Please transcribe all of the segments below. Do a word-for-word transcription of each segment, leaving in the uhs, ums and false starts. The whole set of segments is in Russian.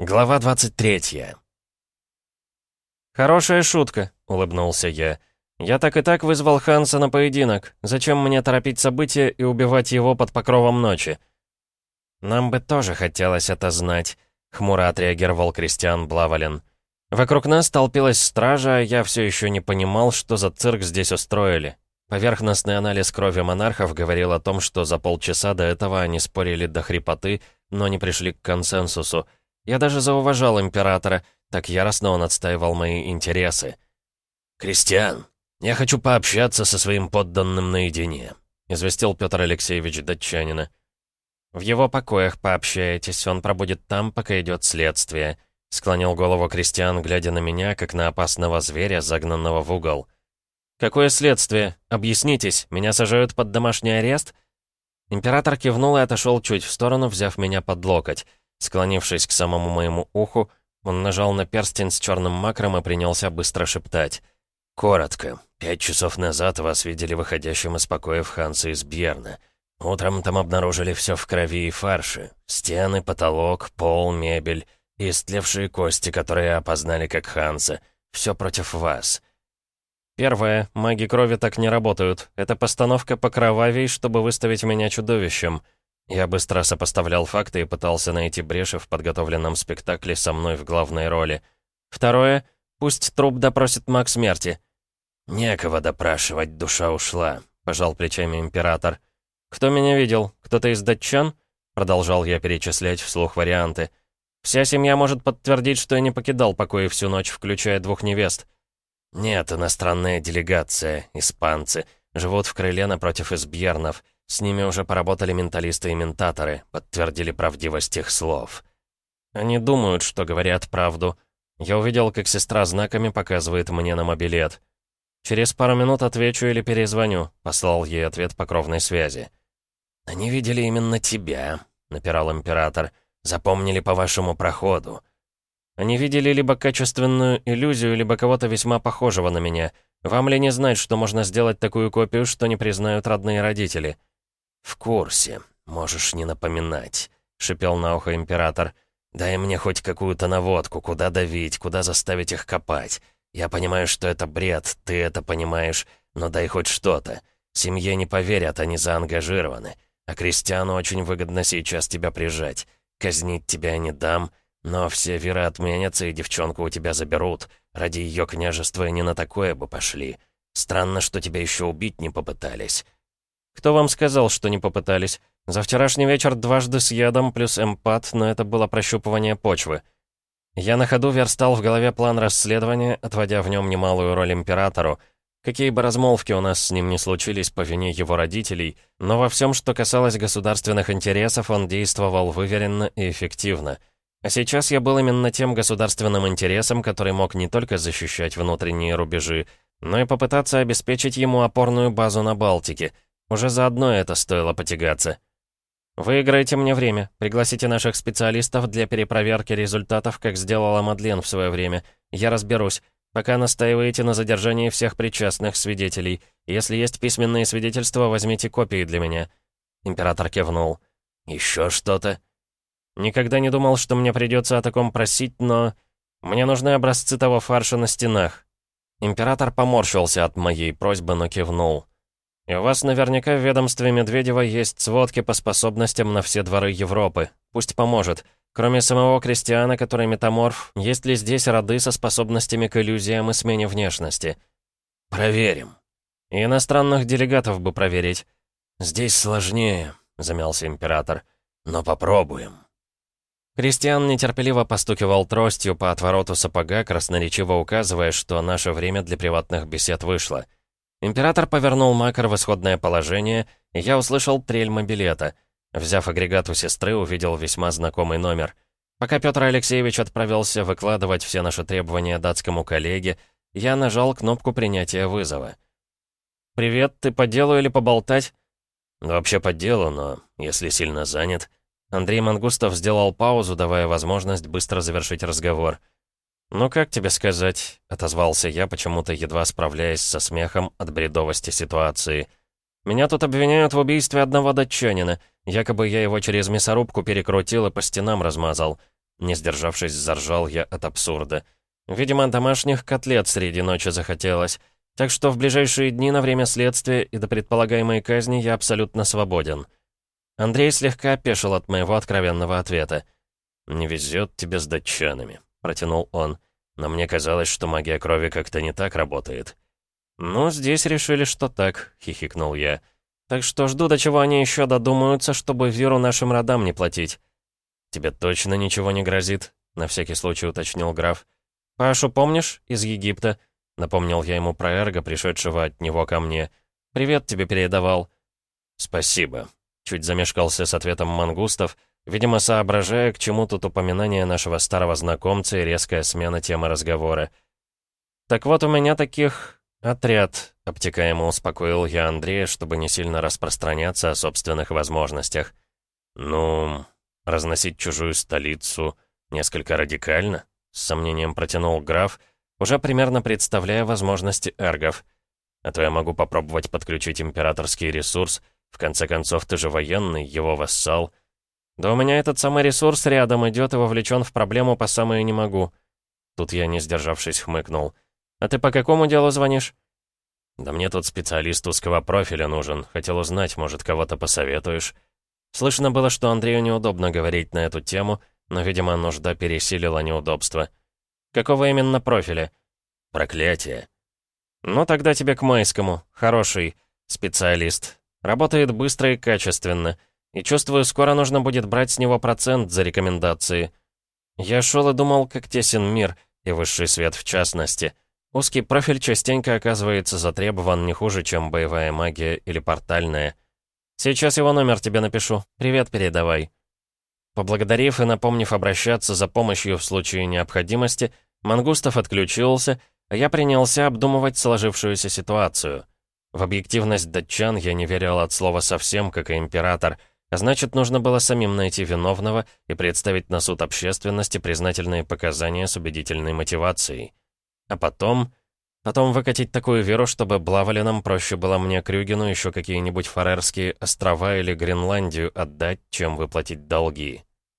Глава двадцать третья. «Хорошая шутка», — улыбнулся я. «Я так и так вызвал Ханса на поединок. Зачем мне торопить события и убивать его под покровом ночи?» «Нам бы тоже хотелось это знать», — хмуро отреагировал Кристиан Блавален. «Вокруг нас толпилась стража, а я все еще не понимал, что за цирк здесь устроили. Поверхностный анализ крови монархов говорил о том, что за полчаса до этого они спорили до хрипоты, но не пришли к консенсусу. Я даже зауважал императора, так яростно он отстаивал мои интересы. «Кристиан, я хочу пообщаться со своим подданным наедине», — известил Петр Алексеевич датчанина. «В его покоях пообщаетесь, он пробудет там, пока идет следствие», — склонил голову Кристиан, глядя на меня, как на опасного зверя, загнанного в угол. «Какое следствие? Объяснитесь, меня сажают под домашний арест?» Император кивнул и отошел чуть в сторону, взяв меня под локоть. Склонившись к самому моему уху, он нажал на перстень с черным макром и принялся быстро шептать. «Коротко. Пять часов назад вас видели выходящим из покоев Ханса из Бьерна. Утром там обнаружили все в крови и фарше. Стены, потолок, пол, мебель и истлевшие кости, которые опознали как Ханса. Все против вас». «Первое. Маги крови так не работают. Это постановка покровавей, чтобы выставить меня чудовищем». Я быстро сопоставлял факты и пытался найти бреши в подготовленном спектакле со мной в главной роли. Второе. Пусть труп допросит маг смерти. «Некого допрашивать, душа ушла», — пожал плечами император. «Кто меня видел? Кто-то из датчан?» Продолжал я перечислять вслух варианты. «Вся семья может подтвердить, что я не покидал покои всю ночь, включая двух невест». «Нет, иностранная делегация, испанцы, живут в крыле напротив Избьернов. С ними уже поработали менталисты и ментаторы, подтвердили правдивость их слов». «Они думают, что говорят правду. Я увидел, как сестра знаками показывает мне на мобилет. Через пару минут отвечу или перезвоню», — послал ей ответ по кровной связи. «Они видели именно тебя», — напирал император. «Запомнили по вашему проходу». «Они видели либо качественную иллюзию, либо кого-то весьма похожего на меня. Вам ли не знать, что можно сделать такую копию, что не признают родные родители?» «В курсе. Можешь не напоминать», — шипел на ухо император. «Дай мне хоть какую-то наводку, куда давить, куда заставить их копать. Я понимаю, что это бред, ты это понимаешь, но дай хоть что-то. Семье не поверят, они заангажированы. А Кристиану очень выгодно сейчас тебя прижать. Казнить тебя не дам, но все виры отменятся и девчонку у тебя заберут. Ради ее княжества и не на такое бы пошли. Странно, что тебя еще убить не попытались». «Кто вам сказал, что не попытались? За вчерашний вечер дважды с ядом плюс эмпат, но это было прощупывание почвы». Я на ходу верстал в голове план расследования, отводя в нем немалую роль императору. Какие бы размолвки у нас с ним ни случились по вине его родителей, но во всем, что касалось государственных интересов, он действовал выверенно и эффективно. А сейчас я был именно тем государственным интересом, который мог не только защищать внутренние рубежи, но и попытаться обеспечить ему опорную базу на Балтике. Уже заодно это стоило потягаться. «Выиграйте мне время, пригласите наших специалистов для перепроверки результатов, как сделала Мадлен в свое время. Я разберусь. Пока настаиваете на задержании всех причастных свидетелей. Если есть письменные свидетельства, возьмите копии для меня». Император кивнул. «Еще что-то?» «Никогда не думал, что мне придется о таком просить, но... Мне нужны образцы того фарша на стенах». Император поморщился от моей просьбы, но кивнул. «И у вас наверняка в ведомстве Медведева есть сводки по способностям на все дворы Европы. Пусть поможет. Кроме самого Кристиана, который метаморф, есть ли здесь роды со способностями к иллюзиям и смене внешности?» «Проверим». «И иностранных делегатов бы проверить». «Здесь сложнее», — замялся император. «Но попробуем». Кристиан нетерпеливо постукивал тростью по отвороту сапога, красноречиво указывая, что наше время для приватных бесед вышло. Император повернул макар в исходное положение, и я услышал трель мобилета. Взяв агрегат у сестры, увидел весьма знакомый номер. Пока Петр Алексеевич отправился выкладывать все наши требования датскому коллеге, я нажал кнопку принятия вызова. «Привет, ты по делу или поболтать?» «Вообще по делу, но если сильно занят...» Андрей Мангустов сделал паузу, давая возможность быстро завершить разговор. «Ну как тебе сказать?» — отозвался я, почему-то едва справляясь со смехом от бредовости ситуации. «Меня тут обвиняют в убийстве одного датчанина. Якобы я его через мясорубку перекрутил и по стенам размазал. Не сдержавшись, заржал я от абсурда. Видимо, домашних котлет среди ночи захотелось. Так что в ближайшие дни на время следствия и до предполагаемой казни я абсолютно свободен. Андрей слегка опешил от моего откровенного ответа. «Не везет тебе с датчанами», — протянул он. «Но мне казалось, что магия крови как-то не так работает». «Ну, здесь решили, что так», — хихикнул я. «Так что жду, до чего они еще додумаются, чтобы виру нашим родам не платить». «Тебе точно ничего не грозит?» — на всякий случай уточнил граф. «Пашу помнишь? Из Египта?» — напомнил я ему про Эрго, пришедшего от него ко мне. «Привет тебе передавал». «Спасибо». Чуть замешкался с ответом Мангустов, видимо, соображая, к чему тут упоминание нашего старого знакомца и резкая смена темы разговора. «Так вот, у меня таких... отряд», — обтекаемо успокоил я Андрея, чтобы не сильно распространяться о собственных возможностях. «Ну, разносить чужую столицу несколько радикально?» — с сомнением протянул граф, уже примерно представляя возможности эргов. «А то я могу попробовать подключить императорский ресурс. В конце концов, ты же военный, его вассал». «Да у меня этот самый ресурс рядом идет и вовлечен в проблему по самое не могу». Тут я, не сдержавшись, хмыкнул. «А ты по какому делу звонишь?» «Да мне тут специалист узкого профиля нужен. Хотел узнать, может, кого-то посоветуешь». Слышно было, что Андрею неудобно говорить на эту тему, но, видимо, нужда пересилила неудобство. «Какого именно профиля?» «Проклятие». «Ну, тогда тебе к Майскому. Хороший специалист. Работает быстро и качественно. И чувствую, скоро нужно будет брать с него процент за рекомендации». Я шел и думал, как тесен мир, и высший свет в частности. Узкий профиль частенько оказывается затребован не хуже, чем боевая магия или портальная. «Сейчас его номер тебе напишу. Привет передавай». Поблагодарив и напомнив обращаться за помощью в случае необходимости, Мангустов отключился, а я принялся обдумывать сложившуюся ситуацию. В объективность датчан я не верил от слова совсем, как и император, а значит, нужно было самим найти виновного и представить на суд общественности признательные показания с убедительной мотивацией. А потом... Потом выкатить такую веру, чтобы Блавалинам проще было мне, Крюгину, еще какие-нибудь Фарерские острова или Гренландию отдать, чем выплатить долги.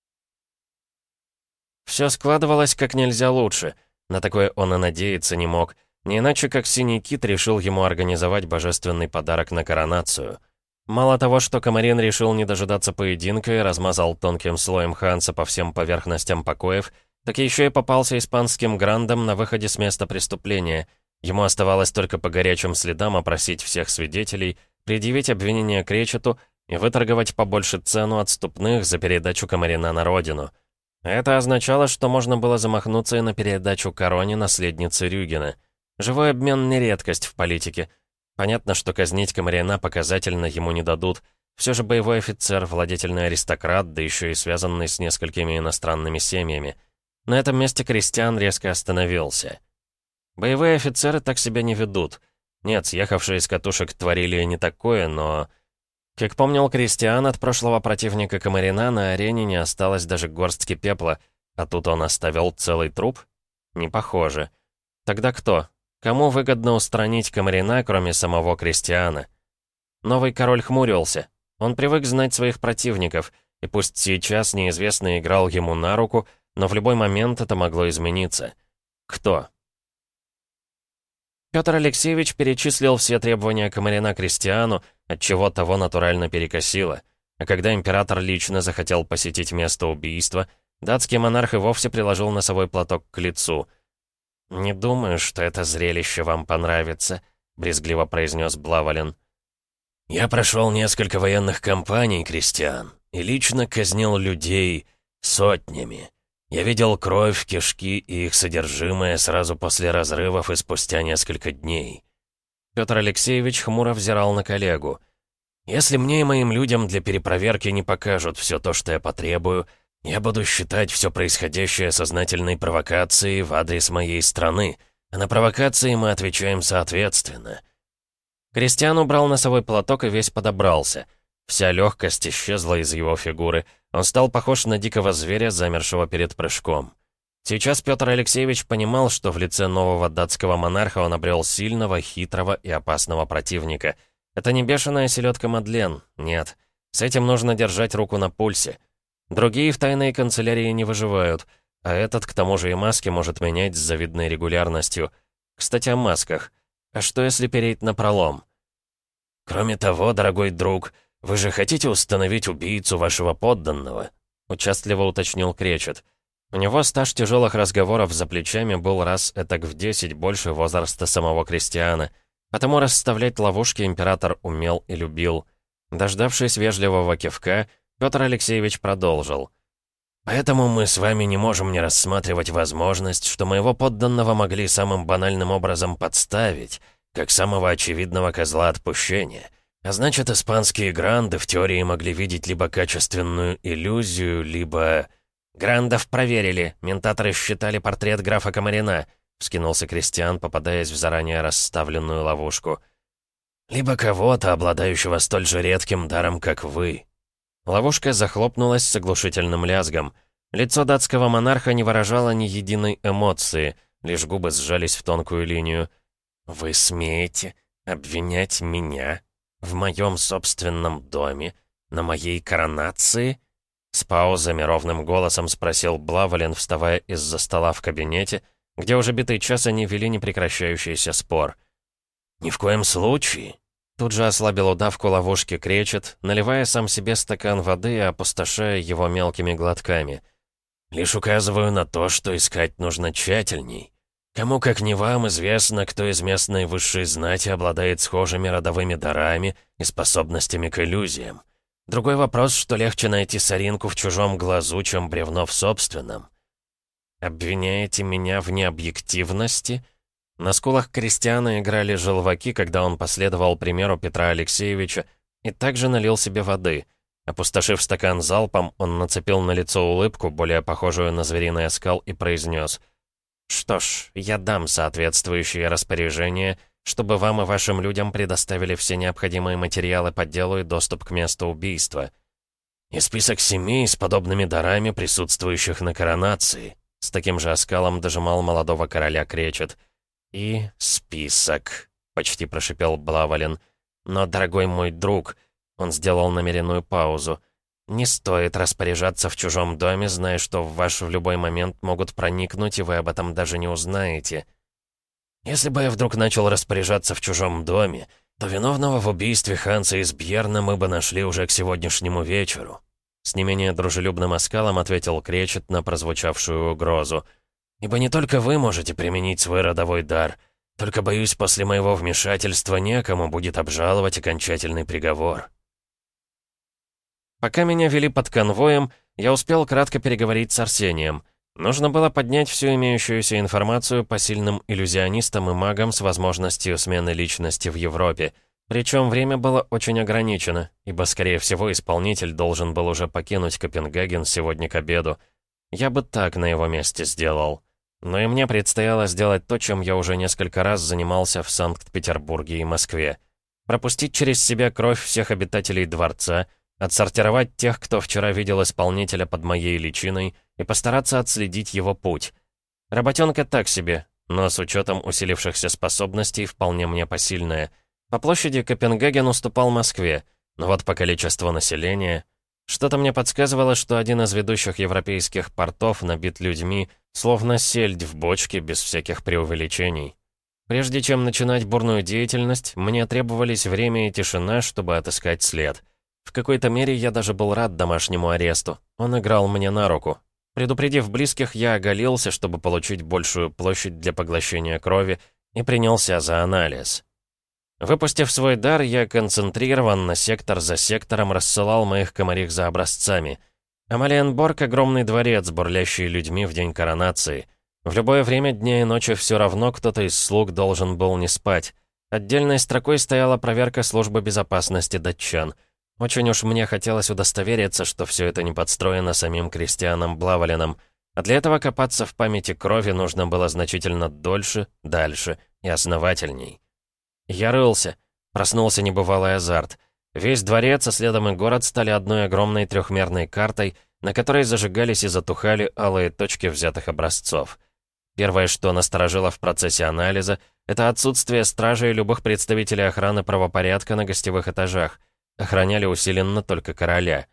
Все складывалось как нельзя лучше. На такое он и надеяться не мог. Не иначе, как Синий Кит решил ему организовать божественный подарок на коронацию. Мало того, что Комарин решил не дожидаться поединка и размазал тонким слоем Ханса по всем поверхностям покоев, так еще и попался испанским грандом на выходе с места преступления. Ему оставалось только по горячим следам опросить всех свидетелей, предъявить обвинение Кречету и выторговать побольше цену отступных за передачу Комарина на родину. Это означало, что можно было замахнуться и на передачу короне наследницы Рюгена. Живой обмен не редкость в политике. Понятно, что казнить Комарина показательно ему не дадут. Все же боевой офицер, владетельный аристократ, да еще и связанный с несколькими иностранными семьями. На этом месте Кристиан резко остановился. Боевые офицеры так себя не ведут. Нет, съехавшие с катушек творили не такое, но... Как помнил Кристиан, от прошлого противника Комарина на арене не осталось даже горстки пепла, а тут он оставил целый труп? Не похоже. Тогда кто? Кому выгодно устранить Комарина, кроме самого Кристиана? Новый король хмурился. Он привык знать своих противников, и пусть сейчас неизвестный играл ему на руку, но в любой момент это могло измениться. Кто? Петр Алексеевич перечислил все требования Комарина Кристиану, отчего того натурально перекосило. А когда император лично захотел посетить место убийства, датский монарх и вовсе приложил носовой платок к лицу. «Не думаю, что это зрелище вам понравится», — брезгливо произнес Блавалин. «Я прошел несколько военных кампаний, Кристиан, и лично казнил людей сотнями. Я видел кровь, кишки и их содержимое сразу после разрывов и спустя несколько дней». Петр Алексеевич хмуро взирал на коллегу. «Если мне и моим людям для перепроверки не покажут все то, что я потребую, я буду считать все происходящее сознательной провокацией в адрес моей страны, а на провокации мы отвечаем соответственно». Кристиан убрал носовой платок и весь подобрался. Вся легкость исчезла из его фигуры. Он стал похож на дикого зверя, замершего перед прыжком. Сейчас Петр Алексеевич понимал, что в лице нового датского монарха он обрел сильного, хитрого и опасного противника. Это не бешеная селедка Мадлен, нет. С этим нужно держать руку на пульсе. Другие в тайной канцелярии не выживают, а этот, к тому же, и маски может менять с завидной регулярностью. Кстати, о масках. А что, если перейти напролом? «Кроме того, дорогой друг, вы же хотите установить убийцу вашего подданного?» — участливо уточнил Кречет. У него стаж тяжелых разговоров за плечами был раз этак в десять больше возраста самого Кристиана, потому расставлять ловушки император умел и любил. Дождавшись вежливого кивка, Петр Алексеевич продолжил. «Поэтому мы с вами не можем не рассматривать возможность, что моего подданного могли самым банальным образом подставить, как самого очевидного козла отпущения. А значит, испанские гранды в теории могли видеть либо качественную иллюзию, либо...» «Грандов проверили. Ментаторы считали портрет графа Комарина», — вскинулся Кристиан, попадаясь в заранее расставленную ловушку. «Либо кого-то, обладающего столь же редким даром, как вы». Ловушка захлопнулась с оглушительным лязгом. Лицо датского монарха не выражало ни единой эмоции, лишь губы сжались в тонкую линию. «Вы смеете обвинять меня в моем собственном доме, на моей коронации?» С паузами ровным голосом спросил Блавален, вставая из-за стола в кабинете, где уже битый час они вели непрекращающийся спор. «Ни в коем случае!» Тут же ослабил удавку ловушки Кречет, наливая сам себе стакан воды и опустошая его мелкими глотками. «Лишь указываю на то, что искать нужно тщательней. Кому, как не вам, известно, кто из местной высшей знати обладает схожими родовыми дарами и способностями к иллюзиям. Другой вопрос, что легче найти соринку в чужом глазу, чем бревно в собственном. Обвиняете меня в необъективности?» На скулах Кристиана играли желваки, когда он последовал примеру Петра Алексеевича и также налил себе воды. Опустошив стакан залпом, он нацепил на лицо улыбку, более похожую на звериный оскал, и произнес: «Что ж, я дам соответствующие распоряжения, чтобы вам и вашим людям предоставили все необходимые материалы по делу и доступ к месту убийства. И список семей с подобными дарами, присутствующих на коронации», с таким же оскалом дожимал молодого короля Кречет. «И список», — почти прошипел Блавален. «Но, дорогой мой друг», — он сделал намеренную паузу, «не стоит распоряжаться в чужом доме, зная, что в ваш в любой момент могут проникнуть, и вы об этом даже не узнаете». «Если бы я вдруг начал распоряжаться в чужом доме, то виновного в убийстве Ханса из Бьерна мы бы нашли уже к сегодняшнему вечеру», с не менее дружелюбным оскалом ответил Кречет на прозвучавшую угрозу. «Ибо не только вы можете применить свой родовой дар, только, боюсь, после моего вмешательства некому будет обжаловать окончательный приговор». Пока меня вели под конвоем, я успел кратко переговорить с Арсением. Нужно было поднять всю имеющуюся информацию по сильным иллюзионистам и магам с возможностью смены личности в Европе. Причем время было очень ограничено, ибо, скорее всего, исполнитель должен был уже покинуть Копенгаген сегодня к обеду. Я бы так на его месте сделал. Но и мне предстояло сделать то, чем я уже несколько раз занимался в Санкт-Петербурге и Москве. Пропустить через себя кровь всех обитателей дворца, отсортировать тех, кто вчера видел исполнителя под моей личиной, и постараться отследить его путь. Работенка так себе, но с учетом усилившихся способностей вполне мне посильная. По площади Копенгаген уступал Москве, но вот по количеству населения... Что-то мне подсказывало, что один из ведущих европейских портов набит людьми, словно сельдь в бочке, без всяких преувеличений. Прежде чем начинать бурную деятельность, мне требовались время и тишина, чтобы отыскать след. В какой-то мере я даже был рад домашнему аресту. Он играл мне на руку. Предупредив близких, я оголился, чтобы получить большую площадь для поглощения крови, и принялся за анализ. Выпустив свой дар, я концентрированно, сектор за сектором, рассылал моих комарих за образцами. Амалиенборг — огромный дворец, бурлящий людьми в день коронации. В любое время дня и ночи все равно кто-то из слуг должен был не спать. Отдельной строкой стояла проверка службы безопасности датчан. Очень уж мне хотелось удостовериться, что все это не подстроено самим Кристианом Блаваленом. А для этого копаться в памяти крови нужно было значительно дольше, дальше и основательней. Я рылся. Проснулся небывалый азарт. Весь дворец, а следом и город стали одной огромной трехмерной картой, на которой зажигались и затухали алые точки взятых образцов. Первое, что насторожило в процессе анализа, это отсутствие стражей и любых представителей охраны правопорядка на гостевых этажах. Охраняли усиленно только короля.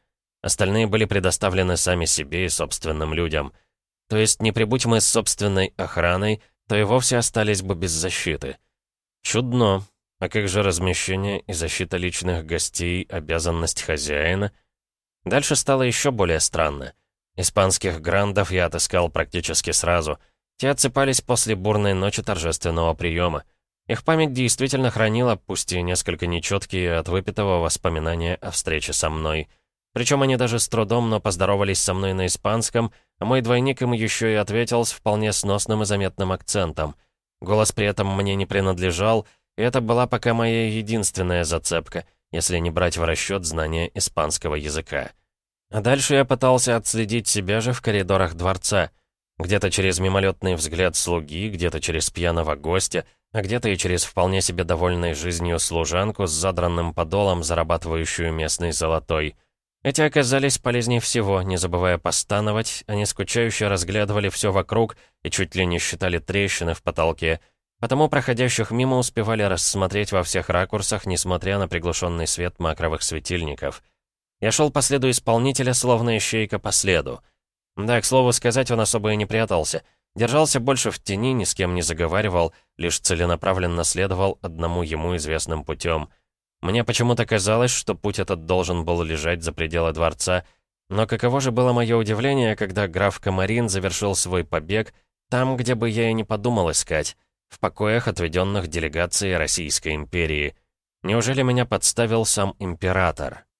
Остальные были предоставлены сами себе и собственным людям. То есть не прибудь мы с собственной охраной, то и вовсе остались бы без защиты. Чудно. А как же размещение и защита личных гостей, обязанность хозяина? Дальше стало еще более странно. Испанских грандов я отыскал практически сразу. Те отсыпались после бурной ночи торжественного приема. Их память действительно хранила, пусть и несколько нечеткие от выпитого, воспоминания о встрече со мной. Причем они даже с трудом, но поздоровались со мной на испанском, а мой двойник им еще и ответил с вполне сносным и заметным акцентом. Голос при этом мне не принадлежал, и это была пока моя единственная зацепка, если не брать в расчет знания испанского языка. А дальше я пытался отследить себя же в коридорах дворца. Где-то через мимолетный взгляд слуги, где-то через пьяного гостя, а где-то и через вполне себе довольной жизнью служанку с задранным подолом, зарабатывающую местный золотой. Эти оказались полезней всего, не забывая постановать, они скучающе разглядывали все вокруг и чуть ли не считали трещины в потолке, потому проходящих мимо успевали рассмотреть во всех ракурсах, несмотря на приглушенный свет макровых светильников. Я шел по следу исполнителя, словно ищейка по следу. Да, к слову сказать, он особо и не прятался. Держался больше в тени, ни с кем не заговаривал, лишь целенаправленно следовал одному ему известным путем. Мне почему-то казалось, что путь этот должен был лежать за пределы дворца, но каково же было мое удивление, когда граф Комарин завершил свой побег там, где бы я и не подумал искать, в покоях, отведенных делегацией Российской империи. Неужели меня подставил сам император?